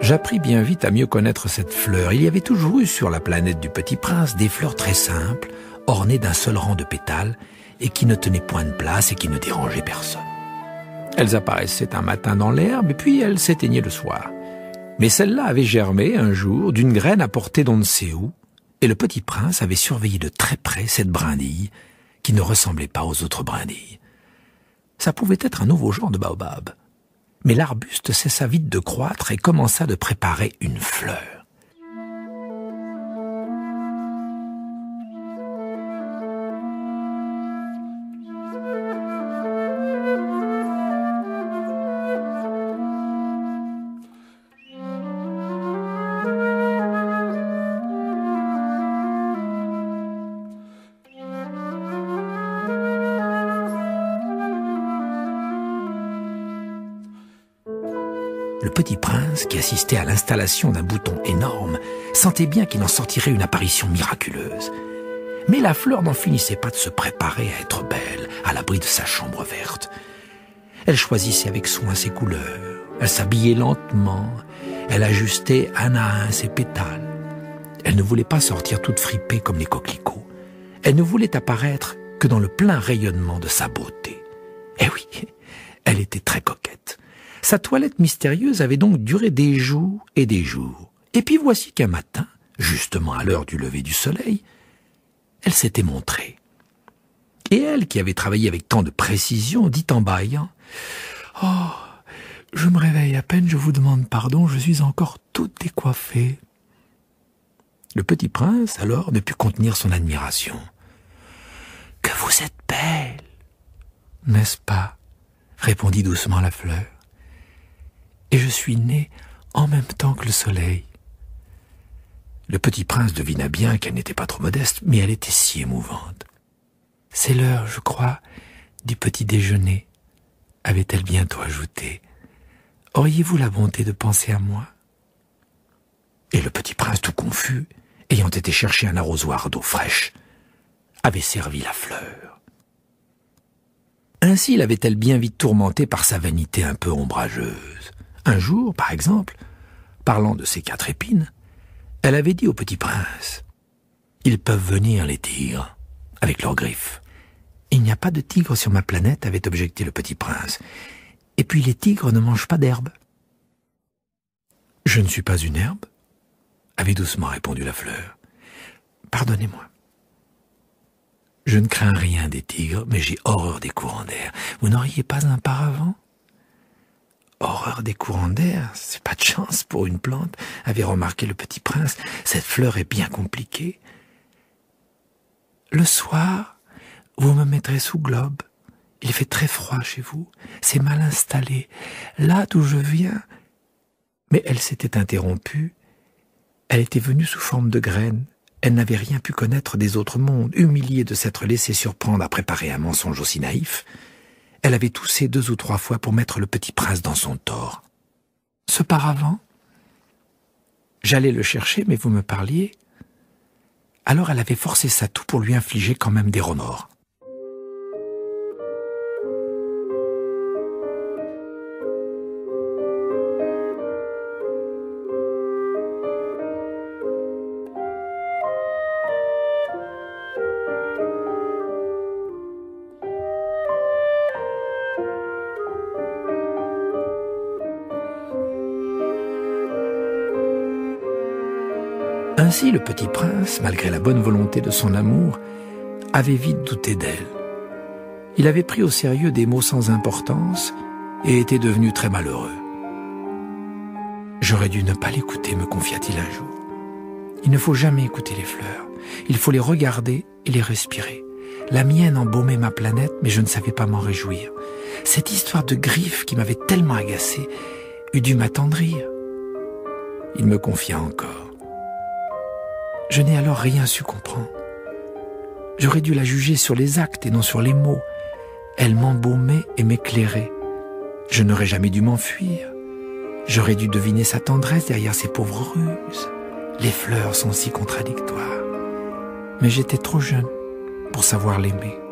J'appris bien vite à mieux connaître cette fleur. Il y avait toujours eu sur la planète du Petit Prince des fleurs très simples, ornées d'un seul rang de pétales, et qui ne tenaient point de place et qui ne dérangeaient personne. Elles apparaissaient un matin dans l'herbe, et puis elles s'éteignaient le soir. Mais celle-là avait germé un jour d'une graine apportée d'on ne sait où, et le Petit Prince avait surveillé de très près cette brindille, qui ne ressemblait pas aux autres brindilles. Ça pouvait être un nouveau genre de baobab. Mais l'arbuste cessa vite de croître et commença de préparer une fleur. Le Petit Prince, qui assistait à l'installation d'un bouton énorme, sentait bien qu'il en sortirait une apparition miraculeuse. Mais la fleur n'en finissait pas de se préparer à être belle, à l'abri de sa chambre verte. Elle choisissait avec soin ses couleurs, elle s'habillait lentement, elle ajustait un à un ses pétales. Elle ne voulait pas sortir toute fripée comme les coquelicots. Elle ne voulait apparaître que dans le plein rayonnement de sa beauté. Eh oui, elle était très coquette. Sa toilette mystérieuse avait donc duré des jours et des jours. Et puis voici qu'un matin, justement à l'heure du lever du soleil, elle s'était montrée. Et elle, qui avait travaillé avec tant de précision, dit en bâillant « Oh, je me réveille à peine, je vous demande pardon, je suis encore toute décoiffée. » Le Petit Prince, alors, ne put contenir son admiration. « Que vous êtes belle !»« N'est-ce pas ?» répondit doucement la fleur. « Et je suis née en même temps que le soleil. » Le Petit Prince devina bien qu'elle n'était pas trop modeste, mais elle était si émouvante. « C'est l'heure, je crois, du petit déjeuner, » avait-elle bientôt ajouté. « Auriez-vous la bonté de penser à moi ?» Et le Petit Prince, tout confus, ayant été chercher un arrosoir d'eau fraîche, avait servi la fleur. Ainsi l'avait-elle bien vite tourmentée par sa vanité un peu ombrageuse. Un jour, par exemple, parlant de ses 4 épines, elle avait dit au Petit Prince « Ils peuvent venir, les tigres, avec leurs griffes. »« Il n'y a pas de tigre sur ma planète, » avait objecté le Petit Prince. « Et puis les tigres ne mangent pas d'herbe. »« Je ne suis pas une herbe, » avait doucement répondu la fleur. « Pardonnez-moi. Je ne crains rien des tigres, mais j'ai horreur des courants d'air. Vous n'auriez pas un paravent ? » Horreur des courants d'air, c'est pas de chance pour une plante, avait remarqué le Petit Prince. Cette fleur est bien compliquée. Le soir, vous me mettrez sous globe. Il fait très froid chez vous. C'est mal installé. Là d'où je viens. Mais elle s'était interrompue. Elle était venue sous forme de graine. Elle n'avait rien pu connaître des autres mondes. Humiliée de s'être laissée surprendre à préparer un mensonge aussi naïf, elle avait toussé 2 ou 3 fois pour mettre le Petit Prince dans son tort. Ce paravent, j'allais le chercher, mais vous me parliez. Alors elle avait forcé sa toux pour lui infliger quand même des remords. Ainsi, le Petit Prince, malgré la bonne volonté de son amour, avait vite douté d'elle. Il avait pris au sérieux des mots sans importance et était devenu très malheureux. « J'aurais dû ne pas l'écouter, » me confia-t-il un jour. « Il ne faut jamais écouter les fleurs. Il faut les regarder et les respirer. La mienne embaumait ma planète, mais je ne savais pas m'en réjouir. Cette histoire de griffes qui m'avait tellement agacé eût dû m'attendrir. » Il me confia encore. Je n'ai alors rien su comprendre. J'aurais dû la juger sur les actes et non sur les mots. Elle m'embaumait et m'éclairait. Je n'aurais jamais dû m'enfuir. J'aurais dû deviner sa tendresse derrière ses pauvres ruses. Les fleurs sont si contradictoires. Mais j'étais trop jeune pour savoir l'aimer.